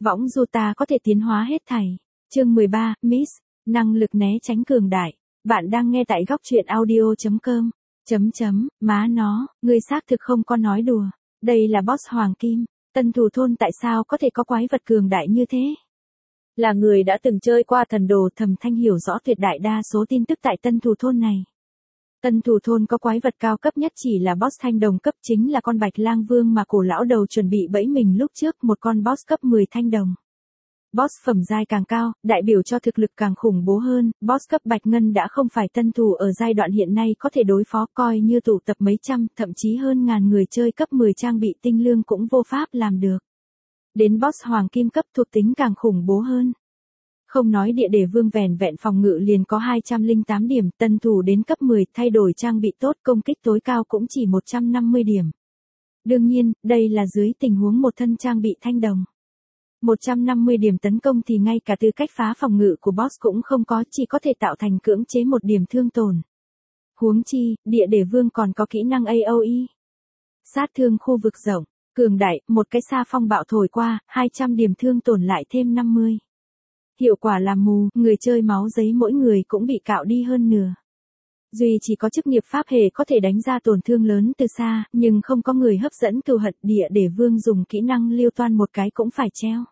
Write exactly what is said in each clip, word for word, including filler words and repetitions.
Võng du ta có thể tiến hóa hết thảy. Chương mười ba, Miss, năng lực né tránh cường đại. Bạn đang nghe tại góc truyện audio chấm com. Chấm chấm, má nó, ngươi xác thực không có nói đùa. Đây là boss Hoàng Kim. Tân thủ thôn tại sao có thể có quái vật cường đại như thế? Là người đã từng chơi qua thần đồ, Thẩm Thanh hiểu rõ tuyệt đại đa số tin tức tại tân thủ thôn này. Tân thủ thôn có quái vật cao cấp nhất chỉ là boss thanh đồng cấp, chính là con Bạch Lang Vương mà cổ lão đầu chuẩn bị bẫy mình lúc trước, một con boss cấp mười thanh đồng. Boss phẩm giai càng cao, đại biểu cho thực lực càng khủng bố hơn, boss cấp Bạch Ngân đã không phải tân thủ ở giai đoạn hiện nay có thể đối phó, coi như tụ tập mấy trăm, thậm chí hơn ngàn người chơi cấp mười trang bị tinh lương cũng vô pháp làm được. Đến boss Hoàng Kim cấp thuộc tính càng khủng bố hơn. Không nói địa đề vương vẻn vẹn phòng ngự liền có hai trăm lẻ tám điểm, tân thủ đến cấp mười thay đổi trang bị tốt, công kích tối cao cũng chỉ một trăm năm mươi điểm. Đương nhiên, đây là dưới tình huống một thân trang bị thanh đồng. một trăm năm mươi điểm tấn công thì ngay cả tư cách phá phòng ngự của boss cũng không có, chỉ có thể tạo thành cưỡng chế một điểm thương tổn. Huống chi, địa đề vương còn có kỹ năng a o e. Sát thương khu vực rộng, cường đại, một cái sa phong bạo thổi qua, hai trăm điểm thương tổn lại thêm năm mươi. Hiệu quả là mù, người chơi máu giấy mỗi người cũng bị cạo đi hơn nửa. Duy chỉ có chức nghiệp pháp hệ có thể đánh ra tổn thương lớn từ xa, nhưng không có người hấp dẫn cừu hận, địa để vương dùng kỹ năng liêu toan một cái cũng phải treo.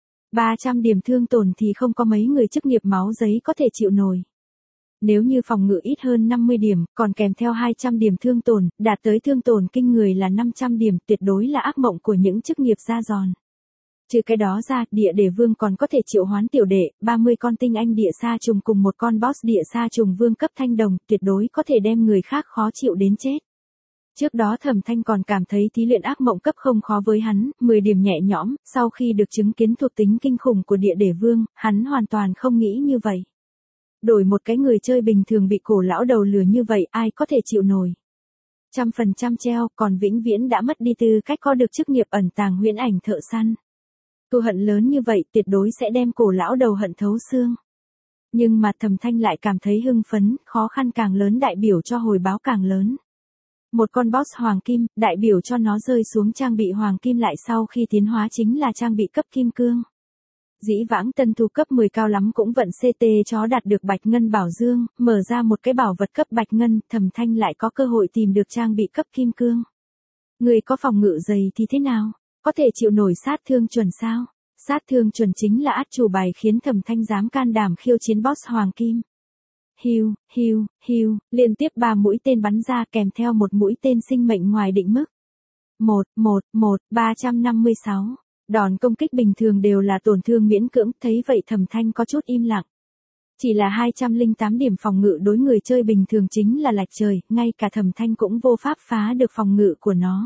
ba trăm điểm thương tổn thì không có mấy người chức nghiệp máu giấy có thể chịu nổi. Nếu như phòng ngự ít hơn năm mươi điểm, còn kèm theo hai trăm điểm thương tổn, đạt tới thương tổn kinh người là năm trăm điểm, tuyệt đối là ác mộng của những chức nghiệp da giòn. Trừ cái đó ra, địa đề vương còn có thể triệu hoán tiểu đệ, ba mươi con tinh anh địa sa trùng cùng một con boss địa sa trùng vương cấp thanh đồng, tuyệt đối có thể đem người khác khó chịu đến chết. Trước đó Thẩm Thanh còn cảm thấy thí luyện ác mộng cấp không khó với hắn, mười điểm nhẹ nhõm, sau khi được chứng kiến thuộc tính kinh khủng của địa đề vương, hắn hoàn toàn không nghĩ như vậy. Đổi một cái người chơi bình thường bị cổ lão đầu lừa như vậy, ai có thể chịu nổi. Trăm phần trăm treo, còn vĩnh viễn đã mất đi tư cách có được chức nghiệp ẩn tàng huyễn ảnh thợ săn. Cừu hận lớn như vậy tuyệt đối sẽ đem cổ lão đầu hận thấu xương. Nhưng mà Thẩm Thanh lại cảm thấy hưng phấn, khó khăn càng lớn đại biểu cho hồi báo càng lớn. Một con boss Hoàng Kim, đại biểu cho nó rơi xuống trang bị Hoàng Kim lại sau khi tiến hóa chính là trang bị cấp Kim Cương. Dĩ vãng tân thủ cấp mười cao lắm cũng vận xê tê chó đạt được Bạch Ngân Bảo Dương, mở ra một cái bảo vật cấp Bạch Ngân, Thẩm Thanh lại có cơ hội tìm được trang bị cấp Kim Cương. Người có phòng ngự dày thì thế nào? Có thể chịu nổi sát thương chuẩn sao? Sát thương chuẩn chính là át chủ bài khiến Thẩm Thanh dám can đảm khiêu chiến boss Hoàng Kim. Hiu, hiu, hiu, liên tiếp ba mũi tên bắn ra kèm theo một mũi tên sinh mệnh ngoài định mức. một, một, một, ba trăm năm mươi sáu. Đòn công kích bình thường đều là tổn thương miễn cưỡng, thấy vậy Thẩm Thanh có chút im lặng. Chỉ là hai trăm lẻ tám điểm phòng ngự đối người chơi bình thường chính là lệch trời, ngay cả Thẩm Thanh cũng vô pháp phá được phòng ngự của nó.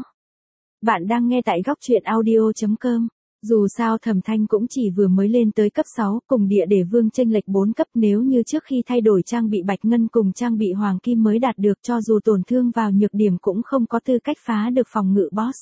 Bạn đang nghe tại góc truyện audio chấm com. Dù sao Thẩm Thanh cũng chỉ vừa mới lên tới cấp sáu, cùng địa đề vương chênh lệch bốn cấp, nếu như trước khi thay đổi trang bị Bạch Ngân cùng trang bị Hoàng Kim mới đạt được, cho dù tổn thương vào nhược điểm cũng không có tư cách phá được phòng ngự boss.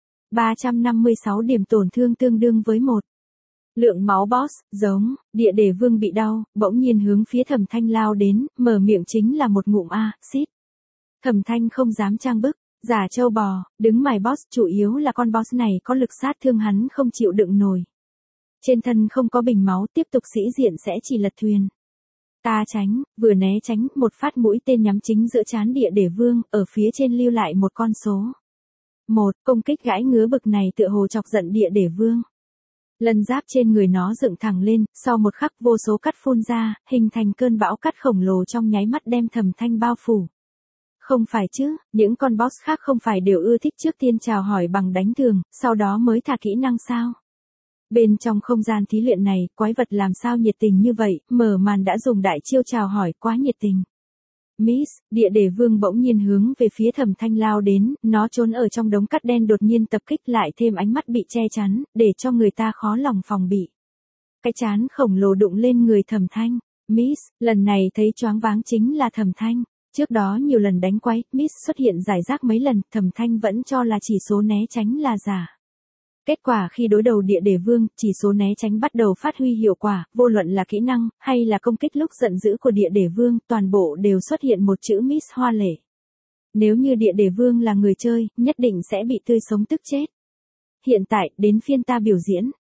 ba trăm năm mươi sáu điểm tổn thương tương đương với một. Lượng máu boss, giống, địa đề vương bị đau, bỗng nhiên hướng phía Thẩm Thanh lao đến, mở miệng chính là một ngụm a, xít. Thẩm Thanh không dám trang bức. Giả trâu bò, đứng mài boss, chủ yếu là con boss này có lực sát thương hắn không chịu đựng nổi. Trên thân không có bình máu, tiếp tục sĩ diện sẽ chỉ lật thuyền. Ta tránh, vừa né tránh, một phát mũi tên nhắm chính giữa trán địa đề vương, ở phía trên lưu lại một con số. Một, công kích gãi ngứa bực này tựa hồ chọc giận địa đề vương. Lân giáp trên người nó dựng thẳng lên, sau một khắc vô số cắt phun ra, hình thành cơn bão cắt khổng lồ trong nháy mắt đem Thẩm Thanh bao phủ. Không phải chứ, những con boss khác không phải đều ưa thích trước tiên chào hỏi bằng đánh thường, sau đó mới thả kỹ năng sao? Bên trong không gian thí luyện này, quái vật làm sao nhiệt tình như vậy, mở màn đã dùng đại chiêu chào hỏi, quá nhiệt tình. Miss, địa đề vương bỗng nhiên hướng về phía Thẩm Thanh lao đến, nó trốn ở trong đống cắt đen đột nhiên tập kích lại thêm ánh mắt bị che chắn, để cho người ta khó lòng phòng bị. Cái chán khổng lồ đụng lên người Thẩm Thanh. Miss, lần này thấy choáng váng chính là Thẩm Thanh. Trước đó nhiều lần đánh quái, Miss xuất hiện giải rác mấy lần, Thẩm Thanh vẫn cho là chỉ số né tránh là giả. Kết quả khi đối đầu địa đề vương, chỉ số né tránh bắt đầu phát huy hiệu quả, vô luận là kỹ năng, hay là công kích lúc giận dữ của địa đề vương, toàn bộ đều xuất hiện một chữ Miss hoa lệ. Nếu như địa đề vương là người chơi, nhất định sẽ bị tươi sống tức chết. Hiện tại, đến phiên ta biểu diễn.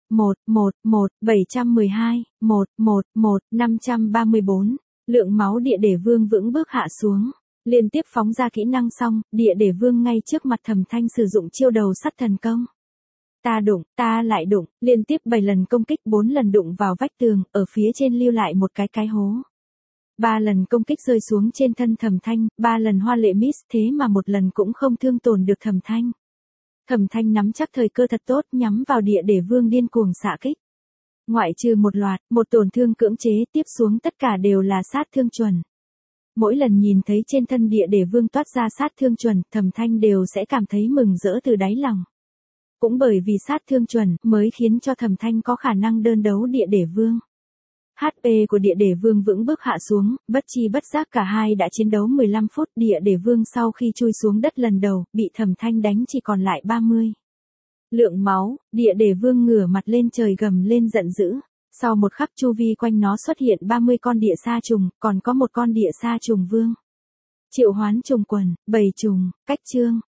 một, một, một, bảy trăm mười hai, một, một, một, năm trăm ba mươi bốn. Lượng máu địa để vương vững bước hạ xuống. Liên tiếp phóng ra kỹ năng xong, địa để vương ngay trước mặt Thẩm Thanh sử dụng chiêu đầu sắt thần công. Ta đụng, ta lại đụng, liên tiếp bảy lần công kích, bốn lần đụng vào vách tường, ở phía trên lưu lại một cái cái hố. Ba lần công kích rơi xuống trên thân Thẩm Thanh, ba lần hoa lệ miss, thế mà một lần cũng không thương tổn được Thẩm Thanh. Thẩm Thanh nắm chắc thời cơ thật tốt, nhắm vào địa để vương điên cuồng xạ kích. Ngoại trừ một loạt, một tổn thương cưỡng chế, tiếp xuống tất cả đều là sát thương chuẩn. Mỗi lần nhìn thấy trên thân địa để vương toát ra sát thương chuẩn, Thẩm Thanh đều sẽ cảm thấy mừng rỡ từ đáy lòng. Cũng bởi vì sát thương chuẩn, mới khiến cho Thẩm Thanh có khả năng đơn đấu địa để vương. hát pê của địa để vương vững bước hạ xuống, bất chi bất giác cả hai đã chiến đấu mười lăm phút, địa để vương sau khi chui xuống đất lần đầu, bị Thẩm Thanh đánh chỉ còn lại ba mươi. Lượng máu, địa để vương ngửa mặt lên trời gầm lên giận dữ. Sau một khắc chu vi quanh nó xuất hiện ba mươi con địa sa trùng, còn có một con địa sa trùng vương. Triệu hoán trùng quần, bầy trùng, cách chương,